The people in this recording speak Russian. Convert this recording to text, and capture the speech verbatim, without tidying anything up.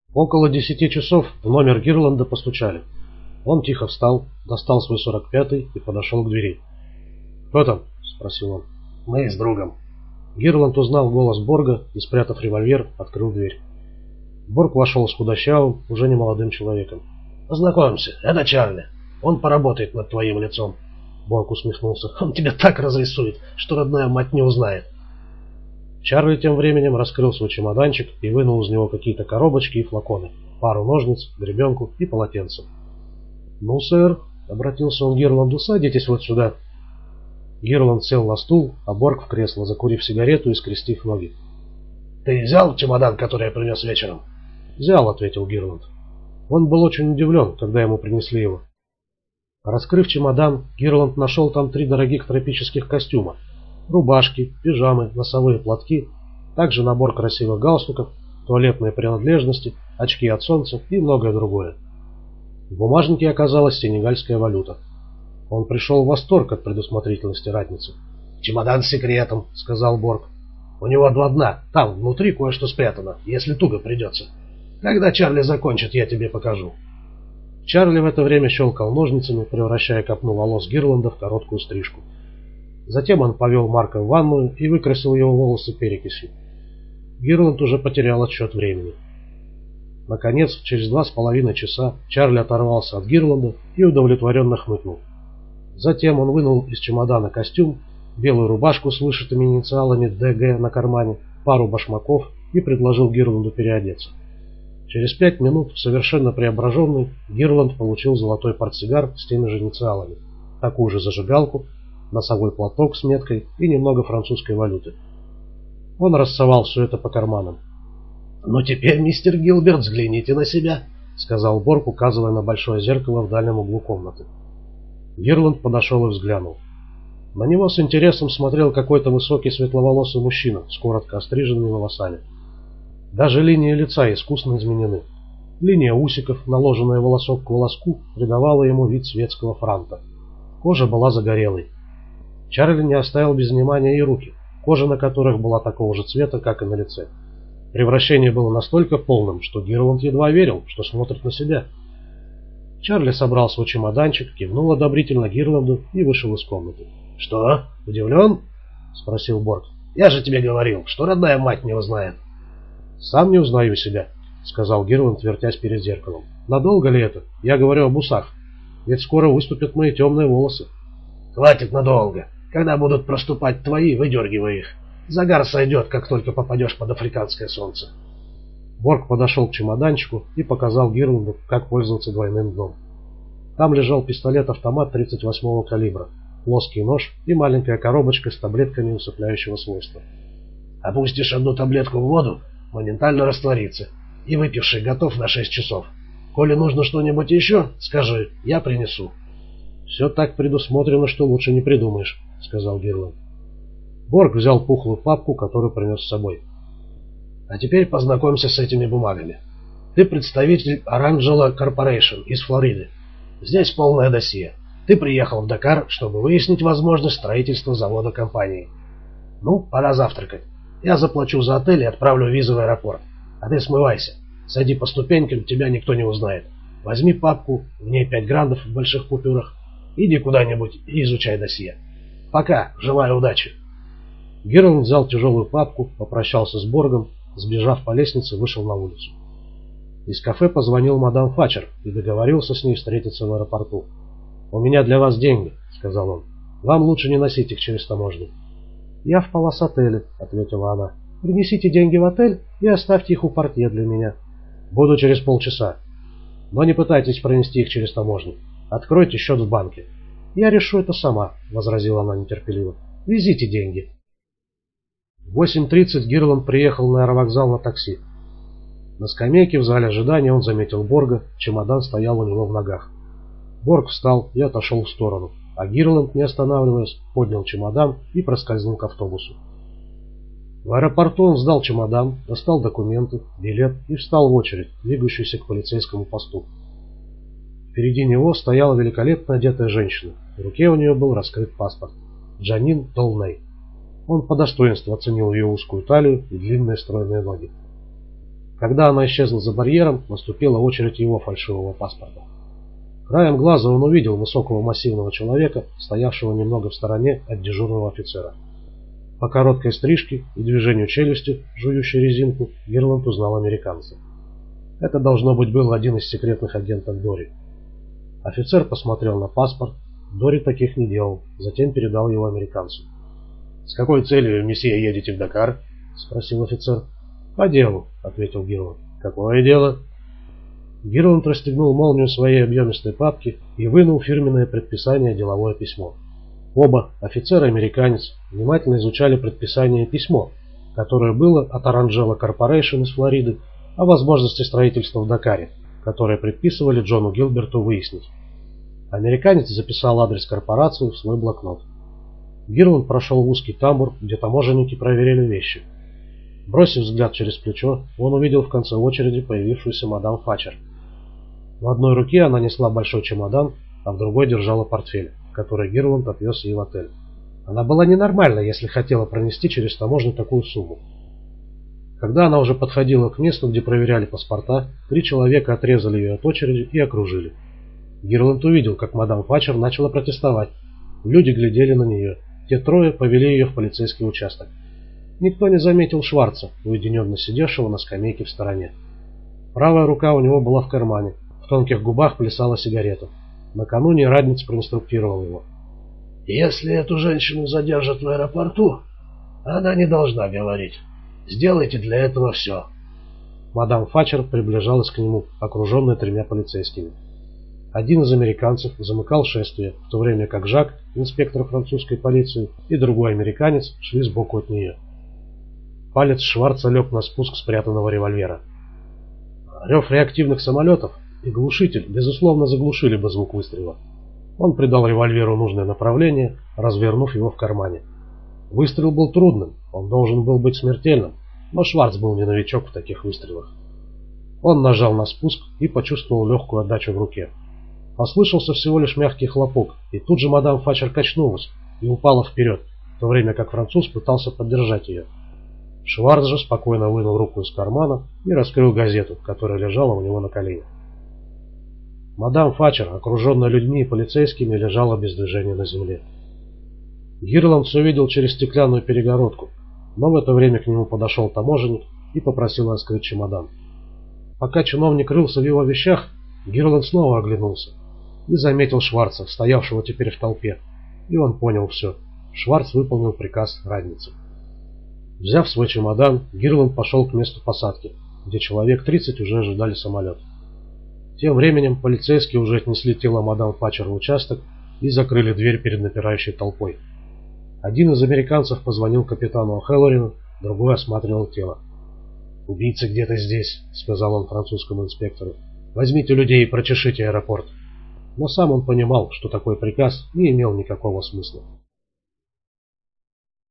Около десяти часов в номер Гирланда постучали. Он тихо встал, достал свой сорок пятый и подошел к двери. «Кто там?» — спросил он. «Мы с другом». Гирланд узнал голос Борга и, спрятав револьвер, открыл дверь. Борг вошел с худощавым, уже не молодым человеком. «Познакомься, это Чарли. Он поработает над твоим лицом». Борг усмехнулся. «Он тебя так разрисует, что родная мать не узнает». Чарли тем временем раскрыл свой чемоданчик и вынул из него какие-то коробочки и флаконы, пару ножниц, гребенку и полотенце. «Ну, сэр», — обратился он к Гирланду, — «садитесь вот сюда». Гирланд сел на стул, а Борг в кресло, закурив сигарету и скрестив ноги. «Ты взял чемодан, который я принес вечером?» «Взял», — ответил Гирланд. Он был очень удивлен, когда ему принесли его. Раскрыв чемодан, Гирланд нашел там три дорогих тропических костюма, рубашки, пижамы, носовые платки, также набор красивых галстуков, туалетные принадлежности, очки от солнца и многое другое. В бумажнике оказалась сенегальская валюта. Он пришел в восторг от предусмотрительности ратницы. «Чемодан с секретом», — сказал Борг. «У него два дна, там внутри кое-что спрятано, если туго придется. Когда Чарли закончит, я тебе покажу». Чарли в это время щелкал ножницами, превращая копну волос Гирланда в короткую стрижку. Затем он повел Марка в ванную и выкрасил его волосы перекисью. Гирланд уже потерял отсчет времени. Наконец, через два с половиной часа Чарли оторвался от Гирланда и удовлетворенно хмыкнул. Затем он вынул из чемодана костюм, белую рубашку с вышитыми инициалами Д Г на кармане, пару башмаков и предложил Гирланду переодеться. Через пять минут, совершенно преображенный, Гирланд получил золотой портсигар с теми же инициалами, такую же зажигалку, носовой платок с меткой и немного французской валюты. Он рассовал все это по карманам. «Ну теперь, мистер Гилберт, взгляните на себя», — сказал Борг, указывая на большое зеркало в дальнем углу комнаты. Гирланд подошел и взглянул. На него с интересом смотрел какой-то высокий светловолосый мужчина с коротко остриженными волосами. Даже линии лица искусно изменены. Линия усиков, наложенная волосок к волоску, придавала ему вид светского франта. Кожа была загорелой. Чарли не оставил без внимания и руки, кожа на которых была такого же цвета, как и на лице. Превращение было настолько полным, что Гирланд едва верил, что смотрит на себя. Чарли собрал свой чемоданчик, кивнул одобрительно Гирланду и вышел из комнаты. «Что, удивлен?» — спросил Борг. «Я же тебе говорил, что родная мать не узнает». «Сам не узнаю себя», — сказал Гирланд, вертясь перед зеркалом. «Надолго ли это? Я говорю об усах. Ведь скоро выступят мои темные волосы». «Хватит надолго. Когда будут проступать твои, выдергивай их. Загар сойдет, как только попадешь под африканское солнце». Борг подошел к чемоданчику и показал Гирланду, как пользоваться двойным дном. Там лежал пистолет-автомат тридцать восьмого калибра, плоский нож и маленькая коробочка с таблетками усыпляющего свойства. «Опустишь одну таблетку в воду, моментально растворится, и выпивший готов на шесть часов. Коли нужно что-нибудь еще, скажи, я принесу». «Все так предусмотрено, что лучше не придумаешь», — сказал Гирланд. Борг взял пухлую папку, которую принес с собой. «А теперь познакомься с этими бумагами. Ты представитель Оранжела Корпорейшн из Флориды. Здесь полное досье. Ты приехал в Дакар, чтобы выяснить возможность строительства завода компании. Ну, пора завтракать. Я заплачу за отель и отправлю визу в аэропорт. А ты смывайся. Сойди по ступенькам, тебя никто не узнает. Возьми папку, в ней пять грандов в больших купюрах. Иди куда-нибудь и изучай досье. Пока, желаю удачи». Гирланд взял тяжелую папку, попрощался с Боргом, сбежав по лестнице, вышел на улицу. Из кафе позвонил мадам Фачер и договорился с ней встретиться в аэропорту. «У меня для вас деньги», — сказал он. «Вам лучше не носить их через таможню». «Я в палас-отеле», — ответила она. «Принесите деньги в отель и оставьте их у портье для меня». «Буду через полчаса. Но не пытайтесь пронести их через таможню. Откройте счет в банке». «Я решу это сама», — возразила она нетерпеливо. «Везите деньги». В восемь тридцать Гирланд приехал на аэровокзал на такси. На скамейке в зале ожидания он заметил Борга, чемодан стоял у него в ногах. Борг встал и отошел в сторону, а Гирланд, не останавливаясь, поднял чемодан и проскользнул к автобусу. В аэропорту он сдал чемодан, достал документы, билет и встал в очередь, двигающуюся к полицейскому посту. Впереди него стояла великолепно одетая женщина, в руке у нее был раскрыт паспорт. Джанин Толней. Он по достоинству оценил ее узкую талию и длинные стройные ноги. Когда она исчезла за барьером, наступила очередь его фальшивого паспорта. Краем глаза он увидел высокого массивного человека, стоявшего немного в стороне от дежурного офицера. По короткой стрижке и движению челюсти, жующей резинку, Гирланд узнал американца. Это, должно быть, был один из секретных агентов Дори. Офицер посмотрел на паспорт. Дори таких не делал, затем передал его американцу. «С какой целью, месье, едете в Дакар?» — спросил офицер. «По делу», — ответил Гирланд. «Какое дело?» Гирланд расстегнул молнию своей объемистой папки и вынул фирменное предписание деловое письмо. Оба, офицер и американец, внимательно изучали предписание и письмо, которое было от Оранжела Корпорейшн из Флориды о возможности строительства в Дакаре, которое предписывали Джону Гилберту выяснить. Американец записал адрес корпорации в свой блокнот. Гирланд прошел в узкий тамбур, где таможенники проверяли вещи. Бросив взгляд через плечо, он увидел в конце очереди появившуюся мадам Фачер. В одной руке она несла большой чемодан, а в другой держала портфель, который Гирланд отвез ей в отель. Она была ненормальна, если хотела пронести через таможню такую сумму. Когда она уже подходила к месту, где проверяли паспорта, три человека отрезали ее от очереди и окружили. Гирланд увидел, как мадам Фачер начала протестовать. Люди глядели на нее. Те трое повели ее в полицейский участок. Никто не заметил Шварца, уединенно сидевшего на скамейке в стороне. Правая рука у него была в кармане. В тонких губах плясала сигарета. Накануне Радниц проинструктировал его. «Если эту женщину задержат в аэропорту, она не должна говорить. Сделайте для этого все». Мадам Фачер приближалась к нему, окруженная тремя полицейскими. Один из американцев замыкал шествие, в то время как Жак, инспектор французской полиции, и другой американец шли сбоку от нее. Палец Шварца лег на спуск спрятанного револьвера. Рев реактивных самолетов и глушитель, безусловно, заглушили бы звук выстрела. Он придал револьверу нужное направление, развернув его в кармане. Выстрел был трудным, он должен был быть смертельным, но Шварц был не новичок в таких выстрелах. Он нажал на спуск и почувствовал легкую отдачу в руке. Послышался всего лишь мягкий хлопок, и тут же мадам Фачер качнулась и упала вперед, в то время как француз пытался поддержать ее. Шварц же спокойно вынул руку из кармана и раскрыл газету, которая лежала у него на коленях. Мадам Фачер, окруженная людьми и полицейскими, лежала без движения на земле. Гирланд все видел через стеклянную перегородку, но в это время к нему подошел таможенник и попросил раскрыть чемодан. Пока чиновник рылся в его вещах, Гирланд снова оглянулся и заметил Шварца, стоявшего теперь в толпе, и он понял все. Шварц выполнил приказ Радница. Взяв свой чемодан, Гирланд пошел к месту посадки, где человек тридцать уже ожидали самолет. Тем временем полицейские уже отнесли тело мадам Фачер в участок и закрыли дверь перед напирающей толпой. Один из американцев позвонил капитану О'Хеллорину, другой осматривал тело. «Убийца где-то здесь», — сказал он французскому инспектору. «Возьмите людей и прочешите аэропорт». Но сам он понимал, что такой приказ не имел никакого смысла.